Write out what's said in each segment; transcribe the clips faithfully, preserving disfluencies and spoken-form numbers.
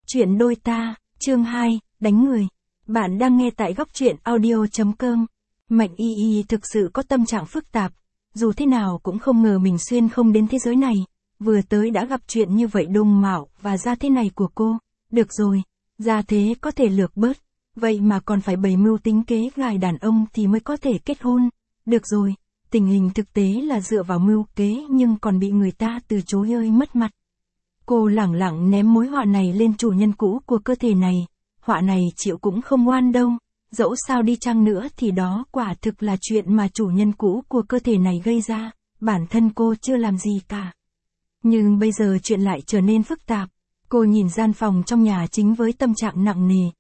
Chuyện đôi ta, chương hai, đánh người. Bạn đang nghe tại góc truyện audio chấm com. Mạnh Y Y thực sự có tâm trạng phức tạp, dù thế nào cũng không ngờ mình xuyên không đến thế giới này, vừa tới đã gặp chuyện như vậy đùng mạo và ra thế này của cô. Được rồi, ra thế có thể lược bớt, vậy mà còn phải bày mưu tính kế gài đàn ông thì mới có thể kết hôn. Được rồi, tình hình thực tế là dựa vào mưu kế nhưng còn bị người ta từ chối ơi mất mặt. Cô lẳng lặng ném mối họa này lên chủ nhân cũ của cơ thể này, họa này chịu cũng không ngoan đâu, dẫu sao đi chăng nữa thì đó quả thực là chuyện mà chủ nhân cũ của cơ thể này gây ra, bản thân cô chưa làm gì cả. Nhưng bây giờ chuyện lại trở nên phức tạp, cô nhìn gian phòng trong nhà chính với tâm trạng nặng nề.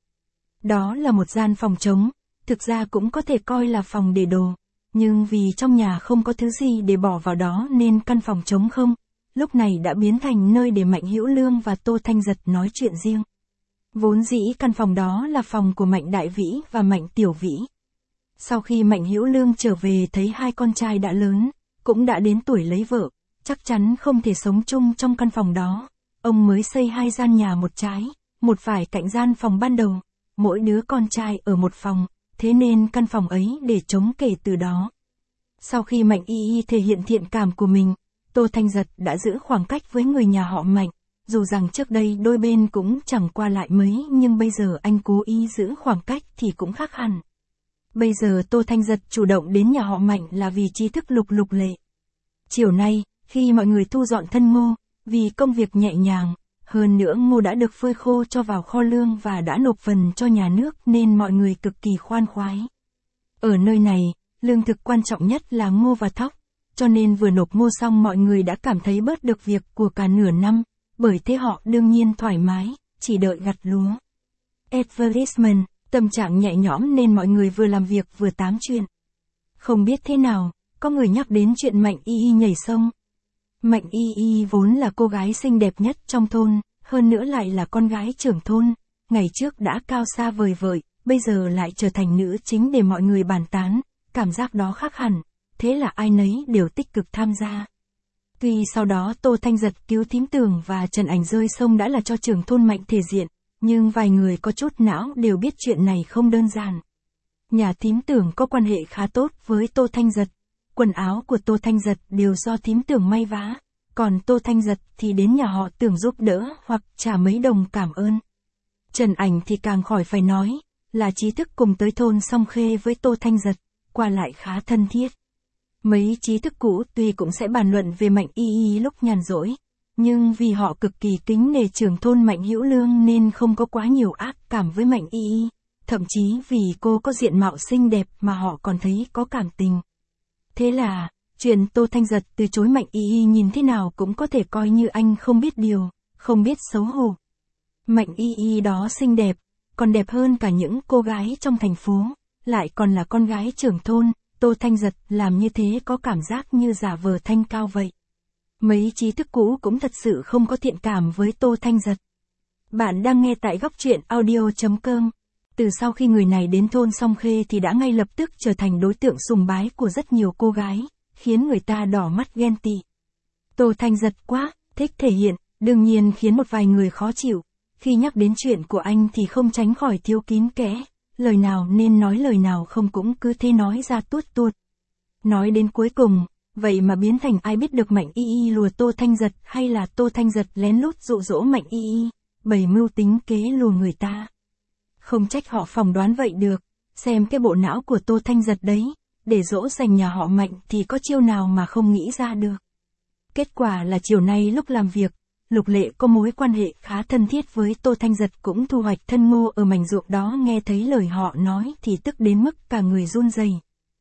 Đó là một gian phòng trống, thực ra cũng có thể coi là phòng để đồ, nhưng vì trong nhà không có thứ gì để bỏ vào đó nên căn phòng trống không, lúc này đã biến thành nơi để Mạnh Hữu Lương và Tô Thanh Giật nói chuyện riêng. Vốn dĩ căn phòng đó là phòng của Mạnh Đại Vĩ và Mạnh Tiểu Vĩ. Sau khi Mạnh Hữu Lương trở về thấy hai con trai đã lớn, cũng đã đến tuổi lấy vợ, chắc chắn không thể sống chung trong căn phòng đó. Ông mới xây hai gian nhà một trái, một phải cạnh gian phòng ban đầu, mỗi đứa con trai ở một phòng, thế nên căn phòng ấy để trống kể từ đó. Sau khi Mạnh Y Y thể hiện thiện cảm của mình, Tô Thanh Giật đã giữ khoảng cách với người nhà họ Mạnh, dù rằng trước đây đôi bên cũng chẳng qua lại mấy nhưng bây giờ anh cố ý giữ khoảng cách thì cũng khác hẳn. Bây giờ Tô Thanh Giật chủ động đến nhà họ Mạnh là vì trí thức Lục Lục Lệ. Chiều nay, khi mọi người thu dọn thân Ngô, vì công việc nhẹ nhàng, hơn nữa Ngô đã được phơi khô cho vào kho lương và đã nộp phần cho nhà nước nên mọi người cực kỳ khoan khoái. Ở nơi này, lương thực quan trọng nhất là ngô và thóc, cho nên vừa nộp ngô xong mọi người đã cảm thấy bớt được việc của cả nửa năm, bởi thế họ đương nhiên thoải mái, chỉ đợi gặt lúa. Advertisement, tâm trạng nhẹ nhõm nên mọi người vừa làm việc vừa tám chuyện. Không biết thế nào, có người nhắc đến chuyện Mạnh Y Y nhảy sông. Mạnh Y Y vốn là cô gái xinh đẹp nhất trong thôn, hơn nữa lại là con gái trưởng thôn, ngày trước đã cao xa vời vợi, bây giờ lại trở thành nữ chính để mọi người bàn tán, cảm giác đó khác hẳn, thế là ai nấy đều tích cực tham gia. Tuy sau đó Tô Thanh Giật cứu Thím Tường và Trần Ảnh rơi sông đã là cho trưởng thôn Mạnh thể diện, nhưng vài người có chút não đều biết chuyện này không đơn giản. Nhà Thím Tường có quan hệ khá tốt với Tô Thanh Giật, quần áo của Tô Thanh Giật đều do Thím Tường may vá, còn Tô Thanh Giật thì đến nhà họ Tưởng giúp đỡ hoặc trả mấy đồng cảm ơn. Trần Ảnh thì càng khỏi phải nói, là trí thức cùng tới thôn Song Khê với Tô Thanh Giật, qua lại khá thân thiết. Mấy trí thức cũ tuy cũng sẽ bàn luận về Mạnh Y Y lúc nhàn rỗi, nhưng vì họ cực kỳ kính nể trưởng thôn Mạnh Hữu Lương nên không có quá nhiều ác cảm với Mạnh Y Y, thậm chí vì cô có diện mạo xinh đẹp mà họ còn thấy có cảm tình. Thế là, chuyện Tô Thanh Giật từ chối Mạnh Y Y nhìn thế nào cũng có thể coi như anh không biết điều, không biết xấu hổ. Mạnh Y Y đó xinh đẹp, còn đẹp hơn cả những cô gái trong thành phố, lại còn là con gái trưởng thôn. Tô Thanh Giật làm như thế có cảm giác như giả vờ thanh cao vậy. Mấy trí thức cũ cũng thật sự không có thiện cảm với Tô Thanh Giật. Bạn đang nghe tại góc truyện audio chấm com. Từ sau khi người này đến thôn Song Khê thì đã ngay lập tức trở thành đối tượng sùng bái của rất nhiều cô gái, khiến người ta đỏ mắt ghen tị. Tô Thanh Giật quá, thích thể hiện, đương nhiên khiến một vài người khó chịu. Khi nhắc đến chuyện của anh thì không tránh khỏi thiếu kín kẽ. Lời nào nên nói lời nào không cũng cứ thế nói ra tuốt tuột. Nói đến cuối cùng, vậy mà biến thành ai biết được Mạnh Y Y lùa Tô Thanh Giật hay là Tô Thanh Giật lén lút dụ dỗ Mạnh Y Y, bày mưu tính kế lùa người ta. Không trách họ phỏng đoán vậy được, xem cái bộ não của Tô Thanh Giật đấy, để dỗ dành nhà họ Mạnh thì có chiêu nào mà không nghĩ ra được. Kết quả là chiều nay lúc làm việc, Lục Lệ có mối quan hệ khá thân thiết với Tô Thanh Giật cũng thu hoạch thân ngô ở mảnh ruộng đó, nghe thấy lời họ nói thì tức đến mức cả người run rẩy.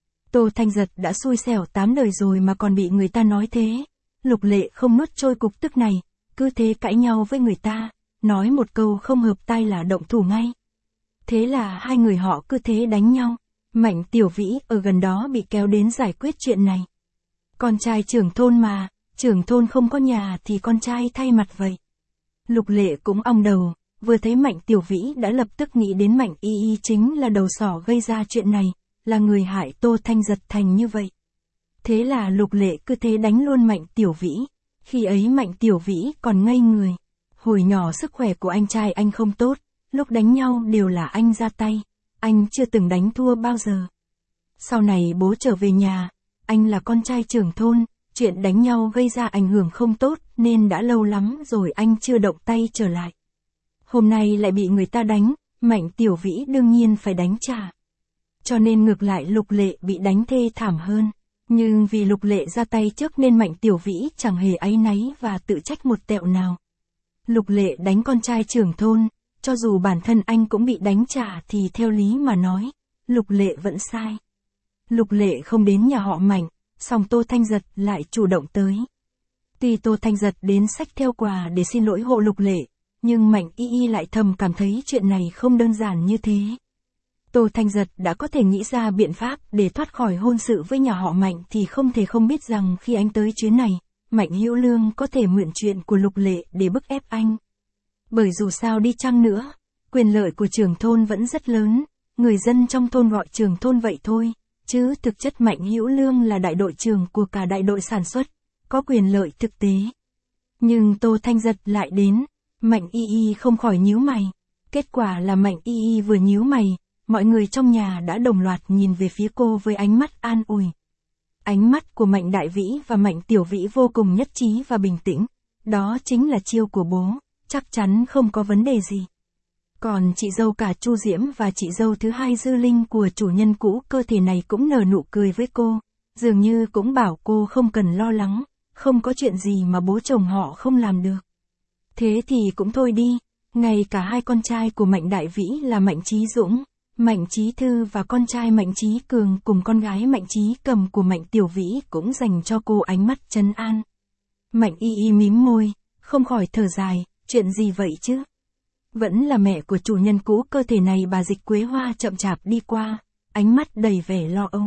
Tô Thanh Giật đã xui xẻo tám đời rồi mà còn bị người ta nói thế. Lục Lệ không nuốt trôi cục tức này, cứ thế cãi nhau với người ta, nói một câu không hợp tai là động thủ ngay. Thế là hai người họ cứ thế đánh nhau. Mạnh Tiểu Vĩ ở gần đó bị kéo đến giải quyết chuyện này. Con trai trưởng thôn mà, trưởng thôn không có nhà thì con trai thay mặt vậy. Lục Lệ cũng ong đầu, vừa thấy Mạnh Tiểu Vĩ đã lập tức nghĩ đến Mạnh Y Y chính là đầu sỏ gây ra chuyện này, là người hại Tô Thanh Giật thành như vậy. Thế là Lục Lệ cứ thế đánh luôn Mạnh Tiểu Vĩ, khi ấy Mạnh Tiểu Vĩ còn ngây người. Hồi nhỏ sức khỏe của anh trai anh không tốt, lúc đánh nhau đều là anh ra tay, anh chưa từng đánh thua bao giờ. Sau này bố trở về nhà, anh là con trai trưởng thôn, chuyện đánh nhau gây ra ảnh hưởng không tốt nên đã lâu lắm rồi anh chưa động tay trở lại. Hôm nay lại bị người ta đánh, Mạnh Tiểu Vĩ đương nhiên phải đánh trả. Cho nên ngược lại Lục Lệ bị đánh thê thảm hơn. Nhưng vì Lục Lệ ra tay trước nên Mạnh Tiểu Vĩ chẳng hề áy náy và tự trách một tẹo nào. Lục Lệ đánh con trai trưởng thôn, cho dù bản thân anh cũng bị đánh trả thì theo lý mà nói, Lục Lệ vẫn sai. Lục Lệ không đến nhà họ Mạnh, song Tô Thanh Giật lại chủ động tới. Tuy Tô Thanh Giật đến xách theo quà để xin lỗi hộ Lục Lệ, nhưng Mạnh Y Y lại thầm cảm thấy chuyện này không đơn giản như thế. Tô Thanh Giật đã có thể nghĩ ra biện pháp để thoát khỏi hôn sự với nhà họ Mạnh thì không thể không biết rằng khi anh tới chuyến này, Mạnh Hữu Lương có thể mượn chuyện của Lục Lệ để bức ép anh. Bởi dù sao đi chăng nữa, quyền lợi của trưởng thôn vẫn rất lớn, người dân trong thôn gọi trưởng thôn vậy thôi, chứ thực chất Mạnh Hữu Lương là đại đội trưởng của cả đại đội sản xuất, có quyền lợi thực tế. Nhưng Tô Thanh Giật lại đến, Mạnh Y Y không khỏi nhíu mày. Kết quả là Mạnh Y Y vừa nhíu mày, mọi người trong nhà đã đồng loạt nhìn về phía cô với ánh mắt an ủi. Ánh mắt của Mạnh Đại Vĩ và Mạnh Tiểu Vĩ vô cùng nhất trí và bình tĩnh. Đó chính là chiêu của bố, chắc chắn không có vấn đề gì. Còn chị dâu cả Chu Diễm và chị dâu thứ hai Dư Linh của chủ nhân cũ cơ thể này cũng nở nụ cười với cô, dường như cũng bảo cô không cần lo lắng, không có chuyện gì mà bố chồng họ không làm được. Thế thì cũng thôi đi, ngay cả hai con trai của Mạnh Đại Vĩ là Mạnh Chí Dũng, Mạnh Chí Thư và con trai Mạnh Chí Cường cùng con gái Mạnh Chí Cầm của Mạnh Tiểu Vĩ cũng dành cho cô ánh mắt trấn an. Mạnh Y Y mím môi, không khỏi thở dài, chuyện gì vậy chứ? Vẫn là mẹ của chủ nhân cũ cơ thể này bà Dịch Quế Hoa chậm chạp đi qua, ánh mắt đầy vẻ lo âu.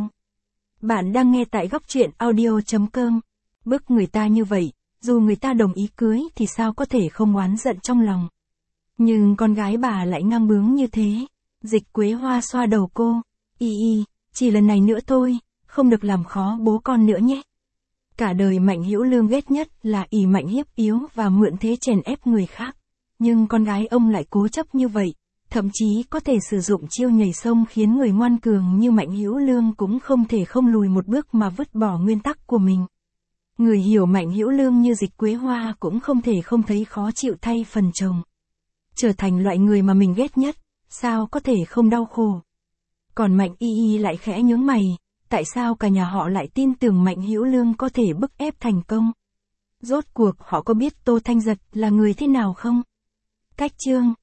Bạn đang nghe tại góc truyện audio chấm com. Bức người ta như vậy, dù người ta đồng ý cưới thì sao có thể không oán giận trong lòng. Nhưng con gái bà lại ngang bướng như thế. Dịch Quế Hoa xoa đầu cô, Y Y, chỉ lần này nữa thôi, không được làm khó bố con nữa nhé. Cả đời Mạnh Hữu Lương ghét nhất là ỷ mạnh hiếp yếu và mượn thế chèn ép người khác. Nhưng con gái ông lại cố chấp như vậy, thậm chí có thể sử dụng chiêu nhảy sông khiến người ngoan cường như Mạnh Hữu Lương cũng không thể không lùi một bước mà vứt bỏ nguyên tắc của mình. Người hiểu Mạnh Hữu Lương như Dịch Quế Hoa cũng không thể không thấy khó chịu thay phần chồng. Trở thành loại người mà mình ghét nhất, sao có thể không đau khổ. Còn Mạnh Y Y lại khẽ nhướng mày, tại sao cả nhà họ lại tin tưởng Mạnh Hữu Lương có thể bức ép thành công? Rốt cuộc họ có biết Tô Thanh Giật là người thế nào không? Cách chương